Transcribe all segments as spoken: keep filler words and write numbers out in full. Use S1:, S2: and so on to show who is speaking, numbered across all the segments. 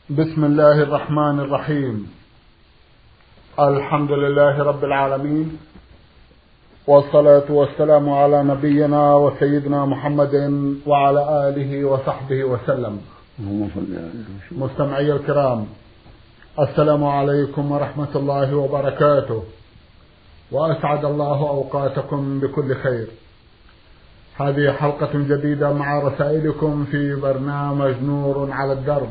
S1: بسم الله الرحمن الرحيم. الحمد لله رب العالمين، والصلاة والسلام على نبينا وسيدنا محمد وعلى آله وصحبه وسلم. مستمعي الكرام، السلام عليكم ورحمة الله وبركاته، وأسعد الله أوقاتكم بكل خير. هذه حلقة جديدة مع رسائلكم في برنامج نور على الدرب.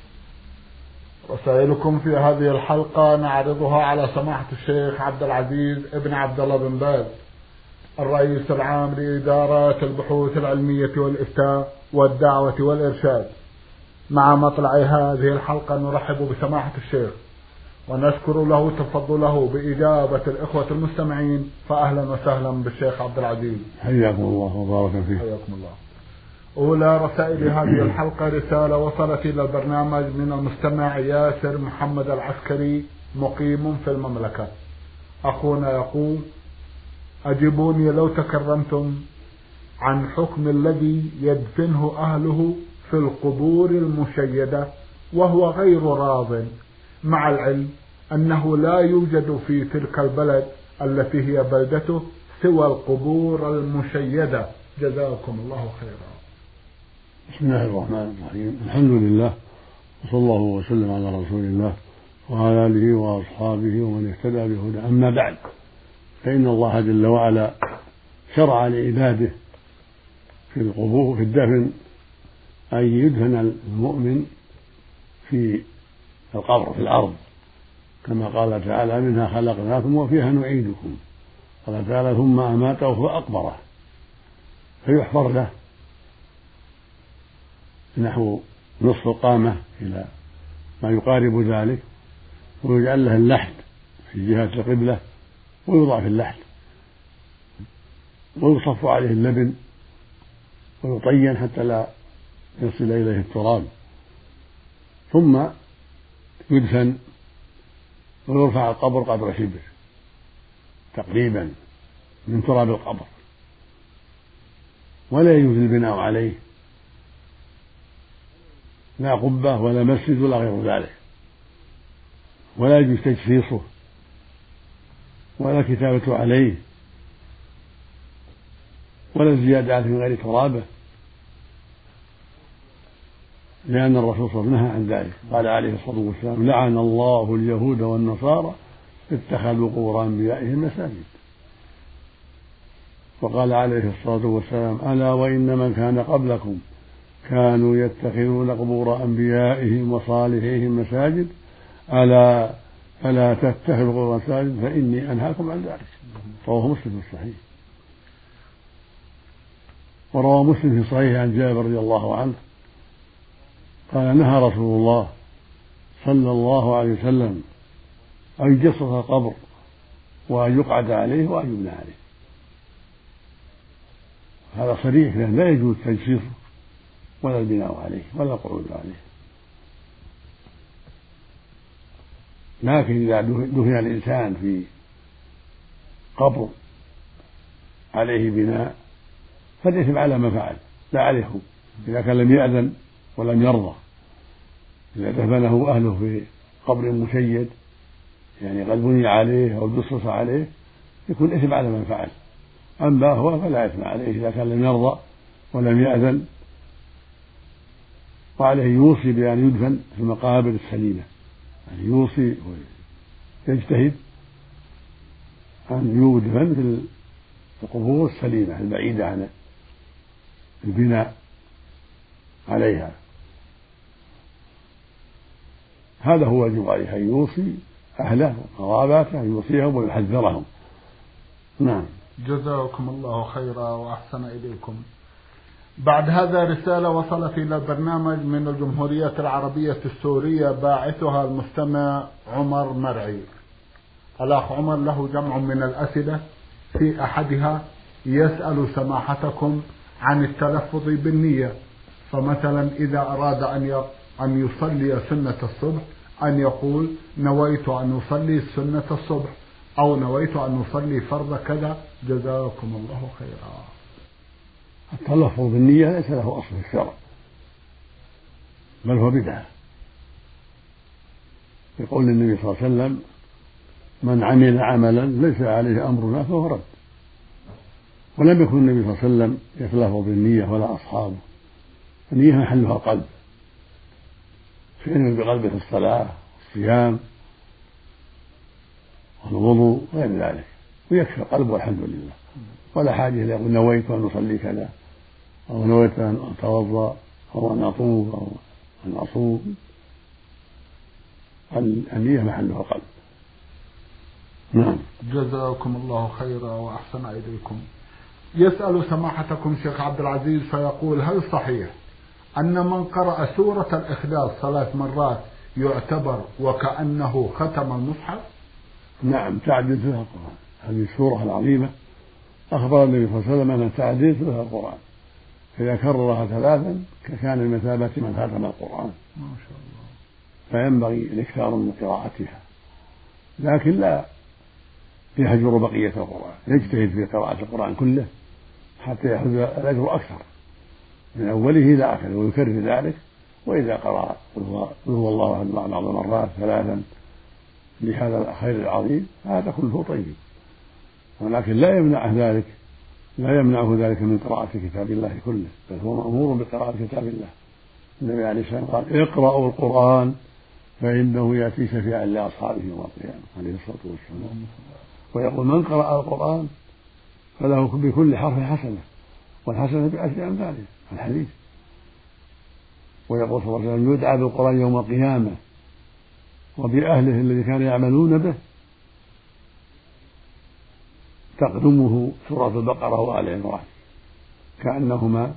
S1: رسائلكم في هذه الحلقة نعرضها على سماحة الشيخ عبد العزيز ابن عبد الله بن باز، الرئيس العام لإدارة البحوث العلمية والإفتاء والدعوة والإرشاد. مع مطلع هذه الحلقة نرحب بسماحة الشيخ ونشكر له تفضله بإجابة الإخوة المستمعين، فأهلا وسهلا بالشيخ عبد العزيز.
S2: حياكم الله وبارك فيك.
S1: حياكم الله. أولى رسائل هذه الحلقة رسالة وصلت إلى البرنامج من المستمع ياسر محمد العسكري، مقيم في المملكة. أخونا يقول: أجبوني لو تكرمتم عن حكم الذي يدفنه أهله في القبور المشيدة وهو غير راض، مع العلم أنه لا يوجد في تلك البلد التي هي بلدته سوى القبور المشيدة. جزاكم الله خيرا.
S2: بسم الله الرحمن الرحيم. الحمد لله، وصلى الله وسلم على رسول الله وعلى آله وأصحابه ومن اهتدى بهداه. أما بعد، فإن الله جل وعلا شرع لعباده في القبور في الدفن أن يدفن المؤمن في القبر في الأرض، كما قال تعالى: منها خلقناكم وفيها نعيدكم. قال تعالى: ثم أماته فأقبره، فيحفر له نحو نصف القامة إلى ما يقارب ذلك، ويجعل له اللحد في جهة القبلة ويوضع في اللحد، ويصف عليه اللبن ويطين حتى لا يصل إليه التراب، ثم يدفن ويرفع القبر قدر شبر تقريبا من تراب القبر، ولا يجوز البناء عليه، لا قبة ولا مسجد ولا غير ذلك، ولا يجوز تجسيسه ولا كتابته عليه ولا الزيادة عليه من غير ترابه، لأن الرسول صلى الله عليه وسلم نهى عن ذلك. قال عليه الصلاة والسلام: لعن الله اليهود والنصارى اتخذوا قبور أنبيائهم مساجد. وقال عليه الصلاة والسلام: ألا وإن من كان قبلكم كانوا يتخذون قبور أنبيائهم وصالحيهم مساجد، ألا فلا تتخذوا قبور مساجد فإني أنهاكم عن ذلك. رواه مسلم في الصحيح. وروى مسلم في صحيح عن جابر رضي الله عنه قال: نهى رسول الله صلى الله عليه وسلم أن يجسس القبر وأن يقعد عليه وأن يبنى عليه. هذا صريح، لأن لا يجوز تجسيسه ولا البناء عليه ولا القعود عليه. لكن إذا دفن الإنسان في قبر عليه بناء فالإثم على ما فعل لا عليهم، إذا كان لم يأذن ولم يرضى. إذا دفنه أهله في قبر مشيد، يعني قد بني عليه أو دسس عليه، يكون إثم على من فعل. أما هو فلا إثم عليه إذا كان لم يرضى ولم يأذن. وعليه يوصي بأن يدفن في المقابر السليمة، يعني يوصي ويجتهد أن يدفن في القبور السليمة البعيدة عن البناء عليها. هذا هو واجب عليه، أن يوصي أهله وقراباته، أن يوصيهم ويحذرهم. نعم.
S1: جزاكم الله خيرا وأحسن إليكم. بعد هذا رسالة وصلت إلى البرنامج من الجمهورية العربية السورية، باعثها المستمع عمر مرعي. الأخ عمر له جمع من الأسئلة، في أحدها يسأل سماحتكم عن التلفظ بالنية، فمثلا إذا أراد أن يصلي سنة الصبح أن يقول: نويت أن أصلي سنة الصبح، أو نويت أن أصلي فرض كذا. جزاكم الله خيرا.
S2: التلفظ بالنية ليس له أصل في الشرع، بل هو بدعة، يقول النبي صلى الله عليه وسلم: من عمل عملا ليس عليه أمرنا فهو رد. ولم يكن النبي صلى الله عليه وسلم يتلفظ بالنية ولا أصحابه. النية محلها القلب، فينوي بقلبه الصلاة والصيام والوضوء وغير ذلك، ويكفي القلب والحمد لله، ولا حاجة إلى يقول نويت أن أصلي كذا، أو نويت أن أتوضأ، أو أن أطوف، أو أن أصوم. النية محلها القلب. نعم.
S1: جزاكم الله خيرا وأحسن إليكم. يسأل سماحتكم شيخ عبد العزيز فيقول: هل صحيح أن من قرأ سورة الإخلاص ثلاث مرات يعتبر وكأنه ختم المصحف؟
S2: نعم، تعديل ثلث القرآن. هذه السورة العظيمة أخبر النبي صلى الله عليه وسلم أن تعديل ثلث القرآن، إذا كررها ثلاثا كان بمثابة من ختم القرآن.
S1: ما شاء الله. فينبغي
S2: الاكثار من قراءتها، لكن لا يهجر بقية القرآن، يجتهد في قراءة القرآن كله حتى يأخذ الأجر أكثر من أوله إلى آخره، ويكرر ذلك. وإذا قرأ قل هو الله أحد بعض مرات ثلاثا لهذا الخير العظيم هذا كله طيب، ولكن لا يمنع ذلك لا يمنعه ذلك من قراءة كتاب الله كله، بل هو مأمور بقراءة كتاب الله. النبي عليه الصلاة والسلام قال: اقرأوا القرآن فإنه يأتي شفيعا لأصحابه يوم القيامة عليه الصلاة والسلام. ويقول: من قرأ القرآن فله بكل حرف حسنة، والحسنة بعشر أمثالها، الحديث. ويقول صلى الله عليه وسلم: يدعى بالقرآن يوم القيامة وبأهله الذي كانوا يعملون به، تقدمه سورة البقرة وآل عمران كأنهما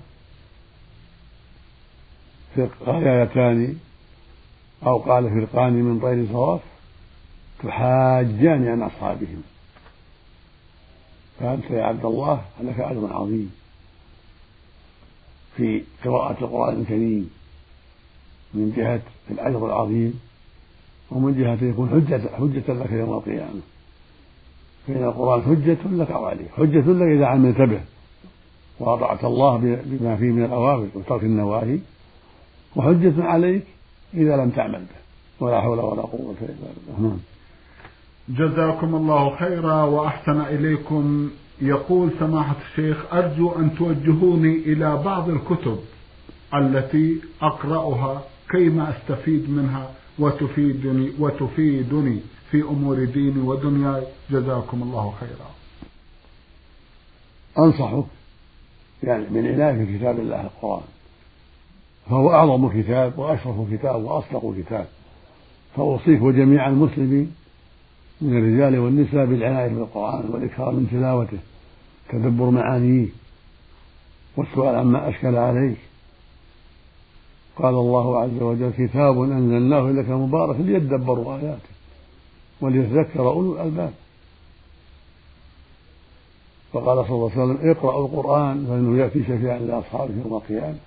S2: فرقايتان، أو قال فرقان من طير صواف تحاجان عن أصحابهم. فأنت يا عبد الله لك أجر عظيم في قراءة القرآن الكريم، من جهة الأجر العظيم، ومن جهة يكون حجة حجة لك يوم القيامة. فإن القرآن حجة لك وعليك، حجة لك إذا عملت به وأطعت الله بما فيه من الأوامر وترك النواهي، وحجة عليك إذا لم تعمل به، ولا حول ولا قوة إلا بالله.
S1: جزاكم الله خيرا وأحسن إليكم. يقول سماحة الشيخ: أرجو أن توجهوني إلى بعض الكتب التي أقرأها كيما أستفيد منها وتفيدني وتفيدني في أمور ديني ودنياي، جزاكم الله خيرا.
S2: أنصحك يعني بالعناية في كتاب الله القرآن، فهو أعظم كتاب وأشرف كتاب وأصدق كتاب، فأوصيك وجميع المسلمين من الرجال والنساء بالعناية بالقرآن والإكثار من تلاوته، تدبر معانيه، والسؤال عما أشكل عليك. قال الله عز وجل: كتاب أنزلناه إليك مبارك ليدبروا آياته وليتذكر أولو الألباب. فقال صلى الله عليه وسلم: اقرأوا القرآن فإنه يأتي شفيعا لأصحابه يوم القيامة.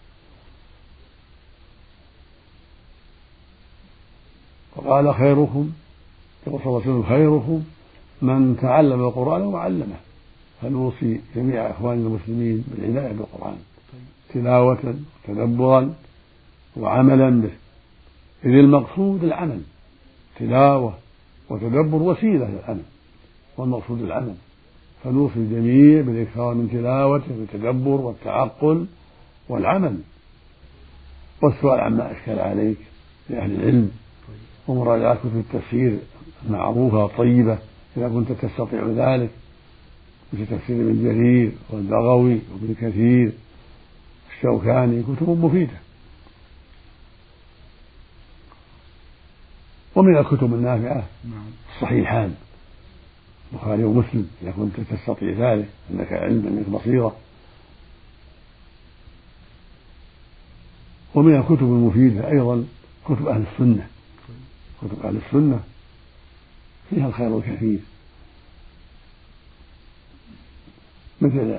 S2: فقال: خيركم يقول صلى الله عليه وسلم: خيركم من تعلم القرآن وعلمه. فنوصي جميع إخواننا المسلمين بالعناية بالقرآن تلاوة وتدبرا وعملا به، إذ المقصود العمل، تلاوة وتدبر وسيلة للعمل، والمقصود العمل. فنوصي الجميع بالإكثار من تلاوته والتدبر والتعقل والعمل، والسؤال عما أشكل عليك لأهل العلم، ومراجعة كتب التفسير المعروفة الطيبة إذا كنت تستطيع ذلك، مثل تفسير ابن جرير والبغوي وابن كثير الشوكاني، كتب مفيدة. ومن الكتب النافعة الصحيحان البخاري ومسلم إذا كنت تستطيع ذلك، أنك علم أنك بصيرة. ومن الكتب المفيدة أيضا كتب أهل السنة، كتب أهل السنة فيها الخير الكثير، مثل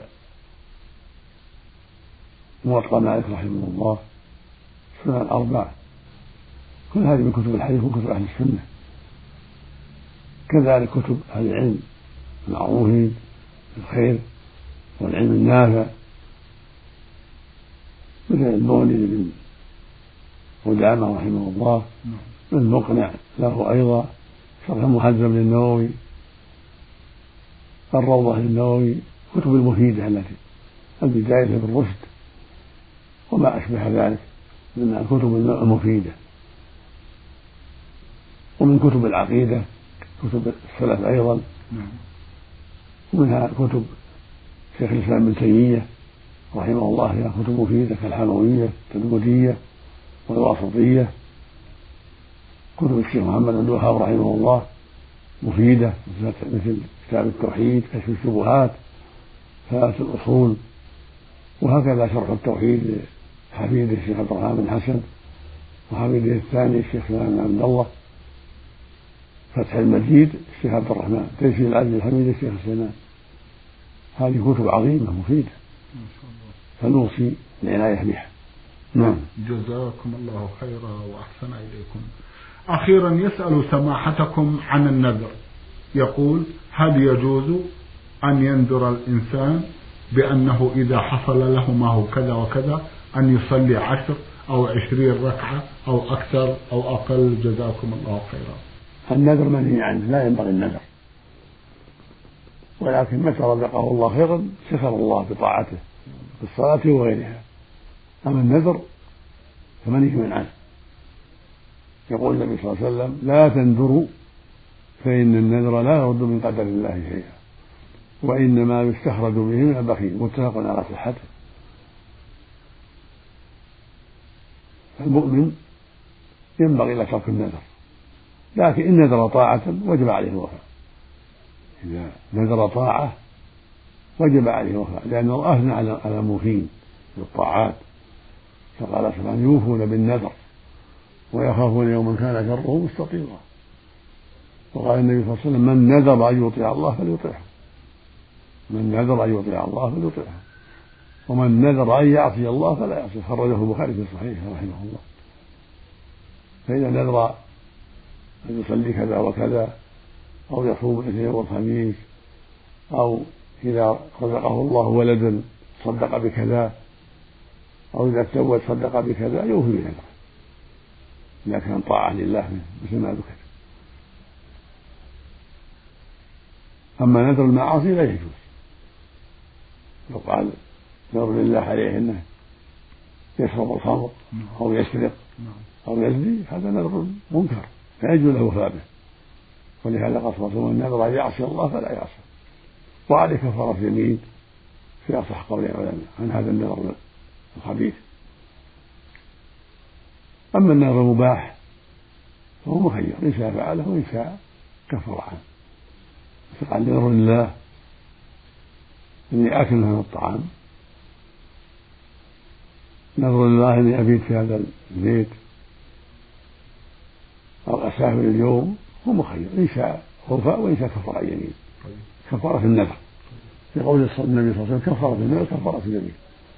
S2: موطأ مالك رحمه الله، سنن الأربعة، كل هذه من كتب الحديث وكتب أهل السنة. كذلك كتب أهل العلم المعروفين بالخير والعلم النافع، مثل المغني بن قدامة رحمه الله، المقنع له أيضا، شرح المهذب للنووي، الروضة للنووي، كتب المفيدة التي البداية بالرشد وما أشبه ذلك من الكتب المفيدة. ومن كتب العقيدة كتب السلف أيضا، ومنها كتب شيخ الإسلام ابن تيمية رحمه الله فيها كتب مفيدة كالحموية التلمودية والواسطية. كتب الشيخ محمد بن عبد الوهاب رحمه الله مفيدة مثل كتاب التوحيد، كشف الشبهات، ثلاث الأصول. وهكذا شرح التوحيد لحفيده الشيخ عبد الرحمن بن حسن، وحفيده الثاني الشيخ سليمان بن عبد الله، فتح المجيد الشيخ عبد الرحمن، تيسير العزيز الحميد الشيخ سليمان. هذه كتب عظيمة مفيدة فنوصي العناية بها. نعم.
S1: جزاكم الله خيرا وأحسن إليكم. أخيرا يسأل سماحتكم عن النذر، يقول: هل يجوز أن ينذر الإنسان بأنه إذا حصل له ما هو كذا وكذا أن يصلي عشر أو عشرين ركعة أو أكثر أو أقل؟ جزاكم الله خيرا.
S2: النذر منهي عنه، لا ينبغي النذر، ولكن متى رزقه الله خيرا شكر الله بطاعته بالصلاة وغيرها. أما النذر فمنهي عنه. يقول النبي صلى الله عليه وسلم: لا تنذروا فإن النذر لا يرد من قدر الله شيئا وإنما يستخرج به من البخيل. متفق على صحته. المؤمن ينبغي له ترك النذر، لكن إن نذر طاعة وجب عليه الوفاء. إذا نذر طاعة وجب عليه الوفاء، لأن الله أثنى على الموفين بالطاعات، فقال سبحانه: يوفون بالنذر ويخافون يوما كان شره مستطيرا. وقال النبي صلى الله عليه وسلم: من نذر أن يطيع الله فليطيعه، من نذر أن يطيع الله فليطيعه، ومن نذر أن يعصي الله فلا يعصي. خرجه البخاري في صحيحه رحمه الله. فإذا نذر أن يصلي كذا وكذا أو يصوم الاثنين والخميس، أو إذا رزقه الله ولدا صدق بكذا، أو إذا تزوج صدق بكذا، يوفي بنذره إذا كان طاعة لله مثل ما ذكر. أما نذر المعاصي لا يجوز. لو قال نذر لله عليه أنه يشرب الخمر أو يسرق أو يزني، هذا نذر منكر لا يجوز له الوفاء به. ولهذا قال صلى الله عليه وسلم: من نذر أن يعصي الله فلا يعصي، وعليه كفارة يمين في أصح قول العلماء عن هذا النذر الخبيث. أما النذر المباح فهو مخير، إن شاء فعله وإن شاء كفر عنه. فقال: نذر لله إني آكل من الطعام، نذر لله إني أبيت في هذا البيت أو أسافر اليوم، هو مخير، إن شاء وفاء وإن شاء كفر عن يمين. كفارة النذر في قول النبي صلى الله عليه وسلم: كفارة النذر كفارة اليمين.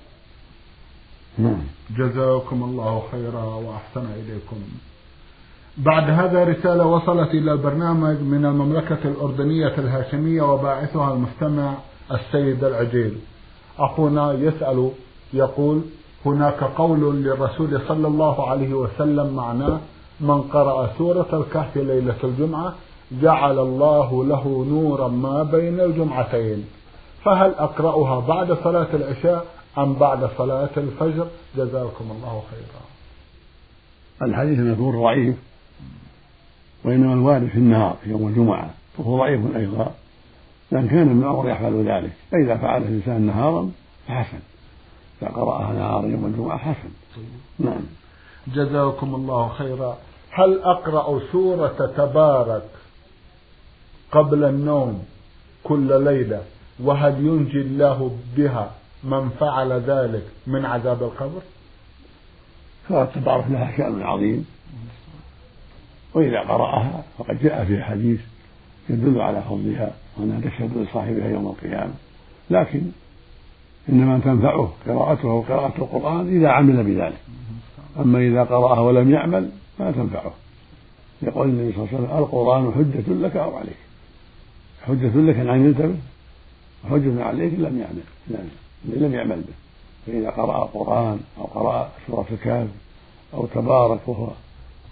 S2: نعم.
S1: جزاكم الله خيرا وأحسن إليكم. بعد هذا رسالة وصلت إلى البرنامج من المملكة الأردنية الهاشمية وباعثها المستمع السيد العجيل. أخونا يسأل يقول: هناك قول للرسول صلى الله عليه وسلم معناه: من قرأ سورة الكهف ليلة الجمعة جعل الله له نورا ما بين الجمعتين، فهل أقرأها بعد صلاة العشاء أم بعد صلاة الفجر؟ جزاكم الله خيرا.
S2: الحديث المذكور ضعيف، وإنما الوارد في النهار في يوم الجمعة فهو ضعيف أيضا، لأن كان ابن عمر يفعل ذلك، فإذا فعل الإنسان نهارا فحسن، إذا قرأها نهارا يوم الجمعة حسن. نعم.
S1: جزاكم الله خيرا. هل أقرأ سورة تبارك قبل النوم كل ليلة، وهل ينجي الله بها من فعل ذلك من عذاب القبر؟
S2: فتبارك لها شأن عظيم، وإذا قرأها فقد جاء في حديث يدل على فضلها وأنها تشهد لصاحبها يوم القيامة، لكن إنما تنفعه قراءته وقراءة القرآن إذا عمل بذلك، أما إذا قرأها ولم يعمل ما تنفعه. يقول النبي صلى الله عليه وسلم: القرآن حجة لك أو عليك، حجة لك إن عملت به، وحجة عليك إن لم يعمل إن لم يعمل به. فإذا قرأ القرآن أو قرأ سورة الكهف أو تبارك وهو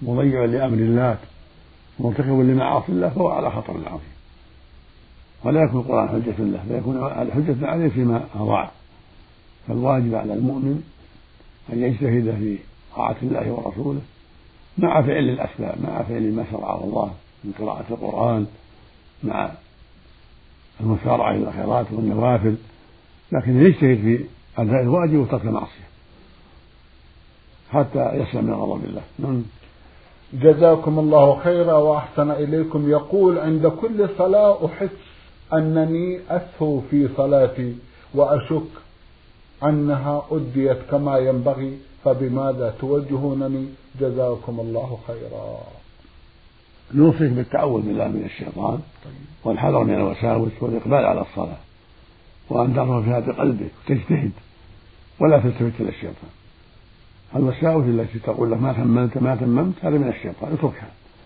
S2: مضيع لأمر الله مرتكب لمعاصي الله فهو على خطر عظيم، ولا يكون القرآن حجة له، فيكون حجة عليه فيما أضاع. فالواجب على المؤمن أن يجتهد في طاعة الله ورسوله مع فعل الأسباب، مع فعل ما شرعه الله من قراءة القرآن، مع المسارعة إلى الخيرات والنوافل، لكن يجتهد في أداء الواجب وترك المعصية حتى يسلم من غضب الله.
S1: جزاكم الله خيرا وأحسن إليكم. يقول: عند كل صلاة أحس أنني أسهو في صلاتي وأشك أنها أديت كما ينبغي، فبماذا توجهونني؟ جزاكم الله خيرا.
S2: نوصيك بالتعوذ بالله من الشيطان والحذر من الوساوس والإقبال على الصلاة، وأن ترغب فيها بقلبك وتجتهد ولا تلتفت إلى الشيطان. الوساوس التي تقول لك ما تممت ما تممت هذا من الشيطان، اتركها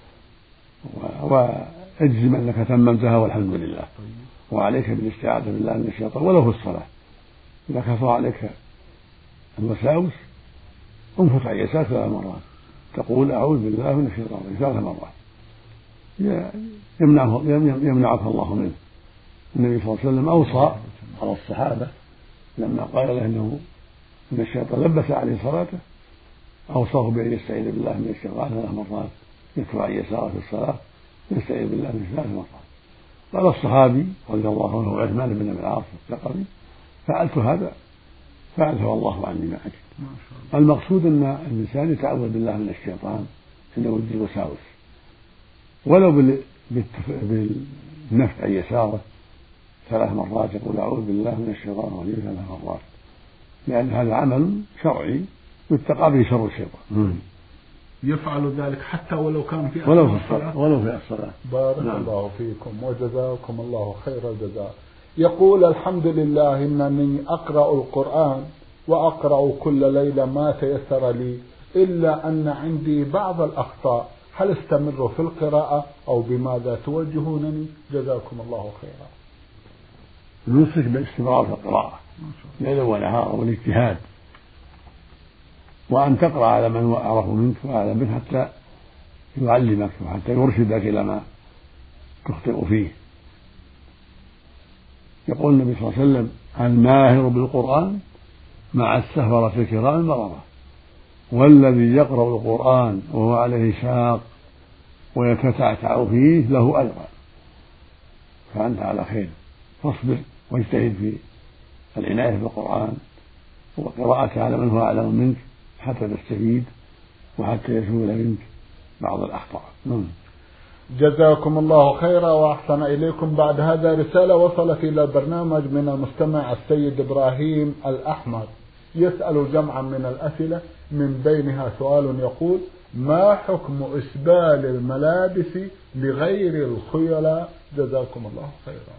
S2: واجزم أنك تممتها والحمد لله. وعليك بالاستعاذة بالله من الشيطان ولو في الصلاة. إذا كثر عليك الوساوس انفث عن يسارك ثلاث مرات، تقول أعوذ بالله من الشيطان ثلاث مرات يمنعه يمنعك الله منه. النبي صلى الله عليه وسلم أوصى على الصحابة لما قال له إنه إن الشيطان لبس عليه صلاته، أوصاه بأن يستعيذ بالله من الشيطان ثلاث مرات، يكفر عن يساره في الصلاة، يستعيذ بالله من ثلاث مرات. قال الصحابي رضي الله عنه عثمان بن أبي العاص الثقفي: فعلت هذا فعله الله عني ما أجد. المقصود أن الإنسان يتعوذ بالله من الشيطان عند وجود الوساوس، ولو بالنفع عن يساره ثلاث مرات، يقول أعوذ بالله من الشيطان الرجيم ثلاث مرات، لأن هذا عمل شرعي يتقى به شر الشيطان.
S1: يفعل ذلك حتى ولو كان في
S2: ولو في الصلاة ولو في الصلاة.
S1: بارك نعم. الله فيكم وجزاكم الله خير الجزاء. يقول: الحمد لله إنني أقرأ القرآن وأقرأ كل ليلة ما تيسر لي، إلا أن عندي بعض الأخطاء، هل استمر في القراءة أو بماذا توجهونني؟ جزاكم الله خيرا.
S2: نوصيك بالاستمرار في القراءة ليلا ونهارا والاجتهاد، وأن تقرأ على من هو أعرف منك وأعلم منك حتى يعلمك وحتى يرشدك إلى ما تخطئ فيه. يقول النبي صلى الله عليه وسلم: الماهر بالقرآن مع السهرة الكرام البررة، والذي يقرأ القرآن وهو عليه شاق ويتتعتع فيه له أجران. فأنت على خير، فاصبر واجتهد في العناية بالقرآن وقراءته على من هو أعلم منك حتى تستفيد وحتى يزول منك بعض الأخطاء.
S1: جزاكم الله خيرا وأحسن إليكم. بعد هذا رسالة وصلت إلى البرنامج من المستمع السيد إبراهيم الأحمر، يسأل جمعا من الأسئلة، من بينها سؤال يقول: ما حكم إسبال الملابس لغير الخيلاء؟ جزاكم الله خيرا.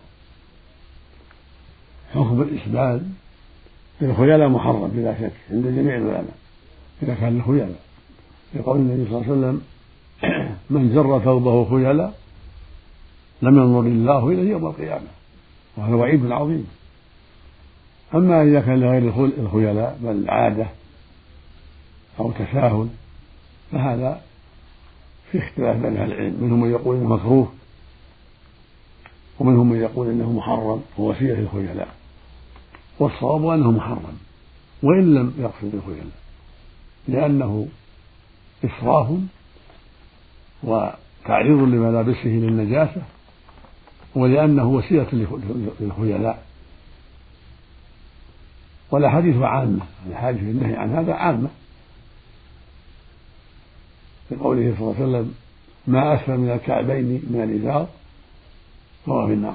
S2: حكم الإسبال للخيلاء محرم بلا شك عند جميع العلماء إذا كان الخيلاء، يقول النبي صلى الله عليه وسلم: من جر ثوبه خيلاء لم ينظر الله إليه يوم القيامة، وهذا وعيد عظيم. أما إذا كان لغير الخيلاء بل عادة أو تساهل فهذا في اختلاف بين أهل العلم، منهم من يقول إنه مكروه ومنهم من يقول إنه محرم ووسيلة للخيلاء، والصواب أنه محرم وإن لم يقصد الخيلاء، لأنه إسراف وتعريض لملابسه للنجاسة، ولأنه وسيلة للخيلاء. والأحاديث عامة، الحاديث في النهي عن هذا عامة، لقوله صلى الله عليه وسلم: ما أسفل من الكعبين من الإزار فهو في النار،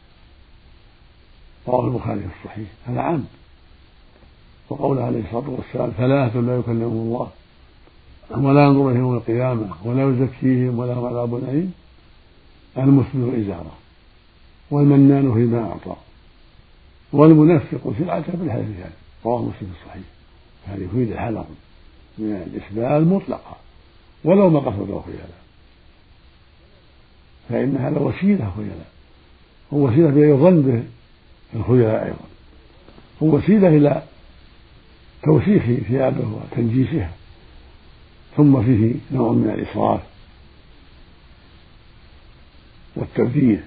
S2: رواه البخاري في الصحيح، هذا عام. وقوله عليه الصلاة والسلام: ثلاثة لا يكلمهم الله ولا ينظر إليهم يوم القيامة ولا يزكيهم ولهم عذاب أليم: المسبل إزاره، والمنان فيما أعطى، والمنفق سلعته بالحديث، رواه مسلم في الصحيح. هذه يفيد الحذر من الإسبال مطلقا ولو ما قصده خيلاء، فإن هذا وسيلة خيلاء، هو وسيلة إلى يظن به الخيلاء أيضا، هو وسيلة إلى توسيخ ثيابه وتنجيسها، ثم فيه نوع من الإسراف والتبذير،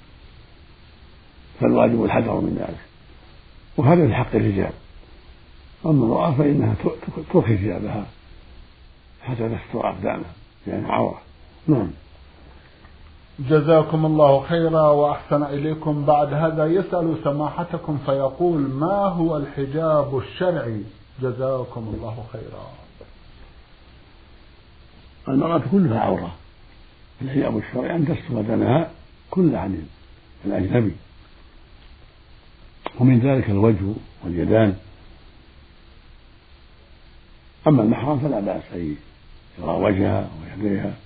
S2: فالواجب الحذر من ذلك، وهذا في حق الرجال. أما المرأة فإنها ترخي ثيابها حتى تستر أقدامها لأنها عورة. نعم.
S1: جزاكم الله خيرا وأحسن إليكم. بعد هذا يسأل سماحتكم فيقول: ما هو الحجاب الشرعي؟ جزاكم الله خيرا.
S2: المرأة كلها عورة، الحجاب الشرعي أن تستر بدنها كل عن الأجنبي، ومن ذلك الوجه واليدان. أما المحرم فلا بأس أن يرى وجهها ويديها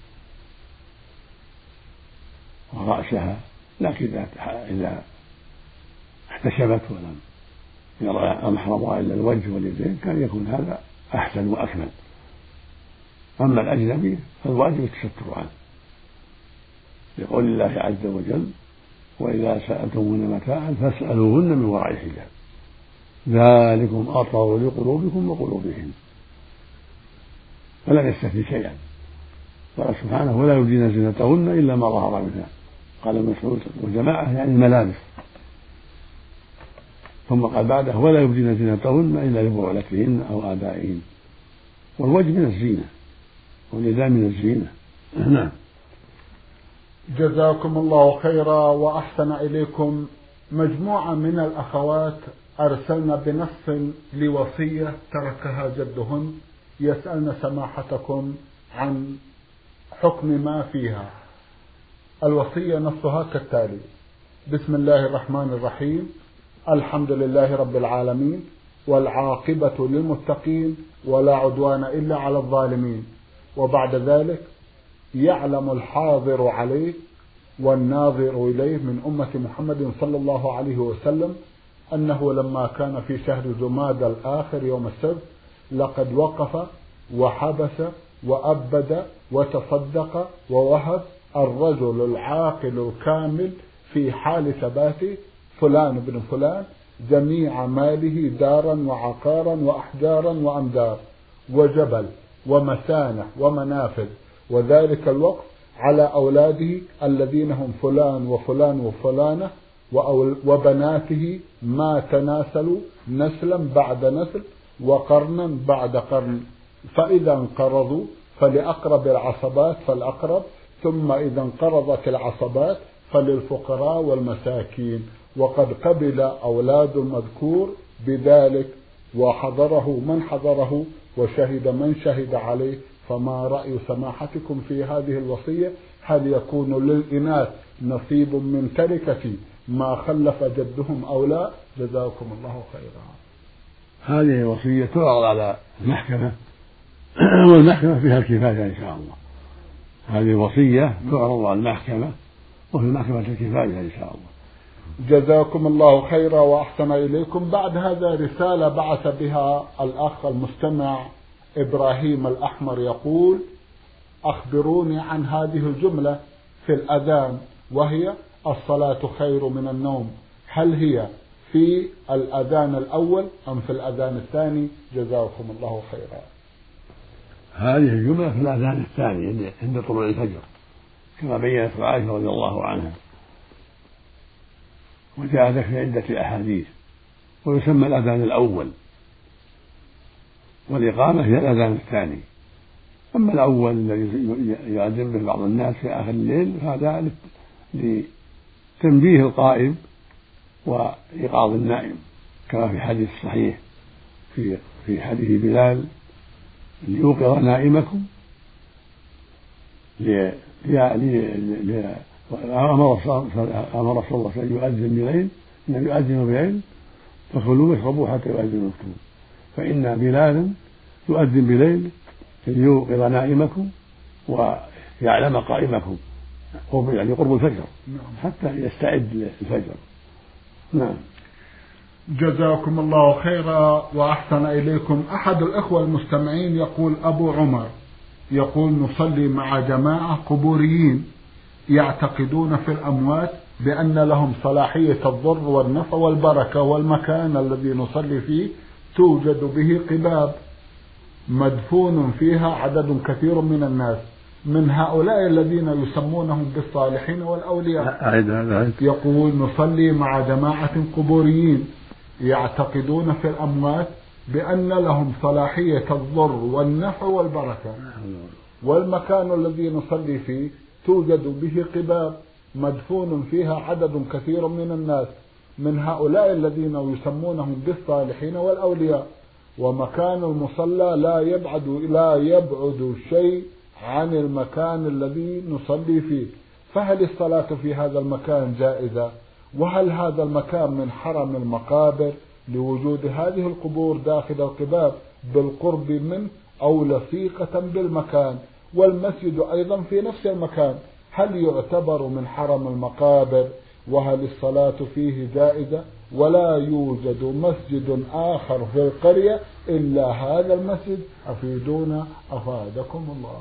S2: ورأسها، لكن إذا احتشمت ولم يرى محرمها إلا الوجه واليدين كان يكون هذا أحسن وأكمل. أما الأجنبي فالواجب التستر عنه، لقول الله عز وجل: وإذا سألتموهن متاعا فاسألوهن من وراء حجاب ذلكم أطهر لقلوبكم وقلوبهن. فلم يستثني شيئا، قال سبحانه: ولا يبدين زينتهن إلا ما ظهر منها. قال ابن مسعود وجماعة يعني الملابس، ثم قال بعده: ولا يبدين زينتهن إلا لبعولتهن أو آبائهن. والوجه من الزينة واليدان من الزينة. نعم.
S1: جزاكم الله خيرا وأحسن إليكم. مجموعة من الأخوات أرسلنا بنص لوصية تركها جدهن، يسألن سماحتكم عن حكم ما فيها. الوصية نصها كالتالي: بسم الله الرحمن الرحيم، الحمد لله رب العالمين، والعاقبة للمتقين، ولا عدوان إلا على الظالمين. وبعد ذلك: يعلم الحاضر عليه والناظر إليه من أمة محمد صلى الله عليه وسلم أنه لما كان في شهر جمادى الآخر يوم السبت لقد وقف وحبس وأبد وتصدق ووهب الرجل العاقل الكامل في حال ثباته فلان بن فلان جميع ماله دارا وعقارا وأحجارا وأمدار وجبل ومسانح ومنافذ، وذلك الوقف على أولاده الذين هم فلان وفلان وفلانة وبناته ما تناسلوا نسلا بعد نسل وقرنا بعد قرن، فإذا انقرضوا فلأقرب العصبات فالأقرب، ثم إذا انقرضت العصبات فللفقراء والمساكين. وقد قبل أولاد المذكور بذلك وحضره من حضره وشهد من شهد عليه. فما رأي سماحتكم في هذه الوصية؟ هل يكون للإناث نصيب من تركة ما خلف جدهم أو لا؟ جزاكم الله خيرا.
S2: هذه وصية تعرض على المحكمة والمحكمة فيها الكفاية إن شاء الله. هذه وصية تعرض على المحكمة وفي المحكمة الكفاية إن شاء الله.
S1: جزاكم الله خيرا وأحسن إليكم. بعد هذا رسالة بعث بها الأخ المستمع إبراهيم الأحمر يقول: أخبروني عن هذه الجملة في الأذان وهي: الصلاة خير من النوم، هل هي في الأذان الأول أم في الأذان الثاني؟ جزاكم الله خيرا.
S2: هذه الجملة في الأذان الثاني عند طلوع الفجر كما بينت عائشة رضي الله عنها، وجاء ذلك في عدة أحاديث. ويسمى الأذان الأول، والإقامة هي الأذان الثاني. أما الأول الذي يؤذن به بعض الناس في آخر الليل فهذا لتنبيه القائم وإيقاظ النائم، كما في حديث صحيح في في حديث بلال: ليوقظ نائمكم. أمر رسول الله صلى الله عليه وسلم يؤذن بليل، إن يؤذن بليل فكلوا واشربوا حتى يؤذن مكتوب، فإن بلالا يؤذن بليل ليوقظ نائمكم ويعلم قائمكم، يعني قرب الفجر حتى يستعد للفجر. نعم.
S1: جزاكم الله خيرا وأحسن إليكم. أحد الأخوة المستمعين يقول: أبو عمر يقول: نصلي مع جماعة قبوريين يعتقدون في الأموات بأن لهم صلاحية الضر والنفع والبركة، والمكان الذي نصلي فيه توجد به قباب، مدفون فيها عدد كثير من الناس من هؤلاء الذين يسمونهم بالصالحين والأولياء. يقول نصلي مع جماعة قبوريين يعتقدون في الأموات بأن لهم صلاحية الضر والنفع والبركة، والمكان الذي نصلي فيه توجد به قباب مدفون فيها عدد كثير من الناس من هؤلاء الذين يسمونهم بالصالحين والأولياء، ومكان المصلى لا يبعد لا يبعد شيء عن المكان الذي نصلي فيه، فهل الصلاة في هذا المكان جائزة؟ وهل هذا المكان من حرم المقابر لوجود هذه القبور داخل القباب بالقرب منه أو لصيقة بالمكان؟ والمسجد أيضا في نفس المكان، هل يعتبر من حرم المقابر؟ وهل الصلاة فيه جائزة؟ ولا يوجد مسجد آخر في القرية إلا هذا المسجد، أفيدونا أفادكم الله.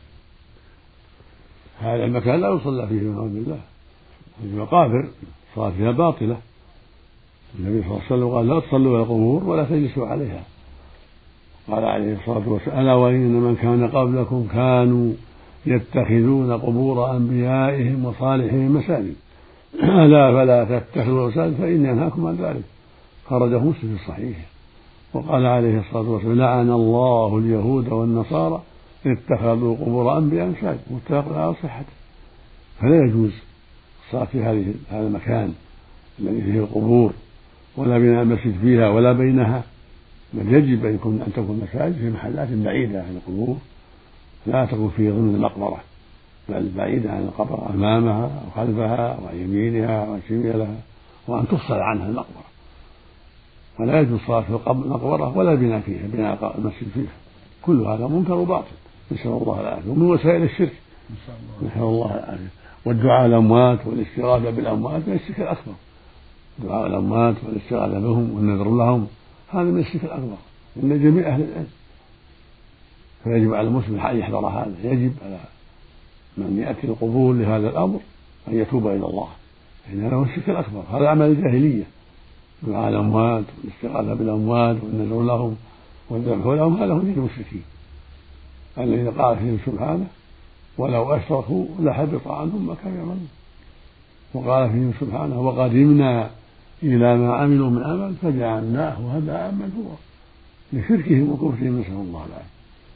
S2: هذا المكان لا يصلى فيه من عند الله، المقابر صلاة فيها باطلة. النبي صلى الله عليه وسلم قال لا تصلوا على القبور ولا تجلسوا عليها. قال عليه الصلاة والسلام ألا وإن من كان قبلكم كانوا يتخذون قبور أنبيائهم وصالحهم مساجد ألا فلا تتخذوا مساجد فإني أنهاكم عن ذلك. خرجه مسلم في الصحيح. وقال عليه الصلاة والسلام لعن الله اليهود والنصارى اتخذوا قبور أنبياء مساجد، متفق على صحته. فلا يجوز الصلاة في هذه هذا المكان الذي فيه القبور ولا بناء المسجد فيها ولا بينها، بل يجب أن يكون أن تكون مساجد في محلات بعيدة عن القبور، لا تكون في ضمن المقبرة بل بعيدة عن القبر، أمامها أو خلفها وعن يمينها وعن شمالها، وأن تفصل عنها المقبرة. ولا يجوز الصلاة في المقبرة ولا بناء فيها بناء المسجد فيها، كل هذا منكر وباطل، نسأل الله العافية، ومن وسائل الشرك نسأل الله العافية. والدعاء الأموات والاستغاثة بالأموات من الشرك الأكبر، دعاء الأموات والاستغاثة بهم والنذر لهم هذا من الشرك الأكبر من جميع أهل العلم. فيجب على المسلم أن يحذر هذا، يجب على من يأتي القبور لهذا الأمر أن يتوب إلى الله، إن هذا هو الشرك الأكبر، هذا عمل الجاهلية، دعاء الأموات والاستغاثة بالأموات والنذر لهم والذبح لهم هذا هو دين المشركين الذي قال فيه سبحانه ولو أشركوا لحبط عنهم ما كانوا يعملون. وقال فيه سبحانه وقدمنا إلى ما عملوا من عمل فجعلناه هباء منثورا، لشركهم وكفرهم نسأل الله العافية.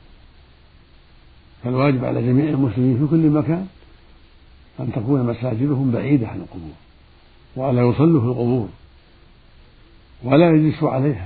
S2: فالواجب على جميع المسلمين في كل مكان أن تكون مساجدهم بعيدة عن القبور، وألا يصلوا في القبور ولا يجلسوا عليها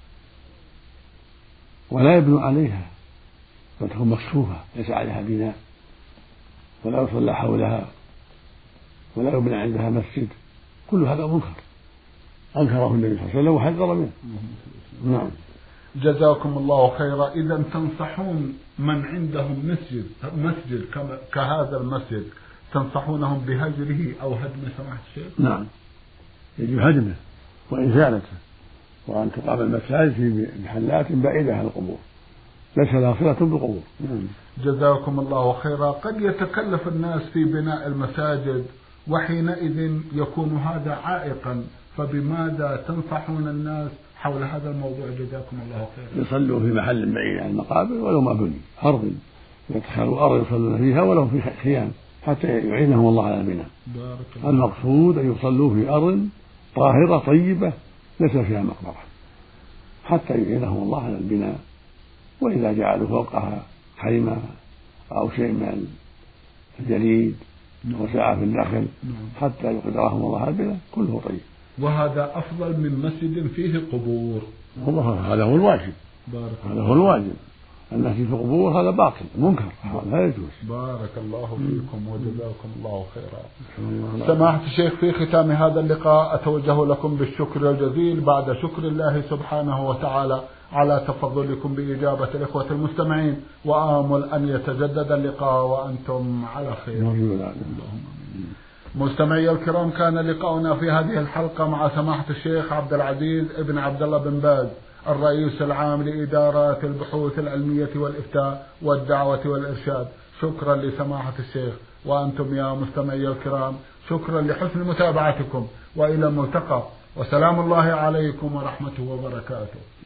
S2: ولا يبنوا عليها، بل تكون مكشوفة ليس عليها بناء، ولا يصلى حولها ولا يبنى عندها مسجد، كل هذا منكر أنكره النبي صلى الله عليه وسلم وحذر منه. نعم.
S1: جزاكم الله خيرا. إذا تنصحون من عندهم مسجد مسجد كهذا المسجد تنصحونهم بهجره أو هدمه سماحة الشيخ؟
S2: نعم، يجب هدمه وإزالته، وأن تقام المساجد في محلات بعيدة عن القبور ليس لها صلة بالقبور.
S1: جزاكم الله خيرا. قد يتكلف الناس في بناء المساجد وحينئذ يكون هذا عائقا، فبماذا تنصحون الناس حول هذا الموضوع جزاكم الله خيرا؟
S2: يصلوا في محل بعيد عن المقابر ولو ما بني، أرض يتخذوا أرض يصلون فيها ولو في خيام حتى يعينهم الله على البناء. المقصود أن يصلوا في أرض طاهرة طيبة ليس فيها مقبرة حتى يعينهم الله على البناء، وإذا جعلوا فوقها خيمة أو شيء من الجليد وساعة في النخل حتى يقدرهم الله على البناء كله طيب.
S1: وهذا أفضل من مسجد فيه قبور.
S2: والله هذا هو الواجب، هذا هو الواجب. المسجد في القبور هذا باطل منكر لا يجوز.
S1: بارك الله فيكم وجزاكم الله خيرا. سماحة الشيخ، في ختام هذا اللقاء أتوجه لكم بالشكر الجزيل بعد شكر الله سبحانه وتعالى على تفضلكم بإجابة الإخوة المستمعين، وآمل أن يتجدد اللقاء وأنتم على خير. مستمعي الكرام، كان لقاؤنا في هذه الحلقة مع سماحة الشيخ عبد العزيز ابن عبد الله بن باز الرئيس العام لإدارات البحوث العلمية والإفتاء والدعوة والإرشاد. شكرا لسماحة الشيخ، وأنتم يا مستمعي الكرام شكرا لحسن متابعتكم، وإلى الملتقى، وسلام الله عليكم ورحمته وبركاته.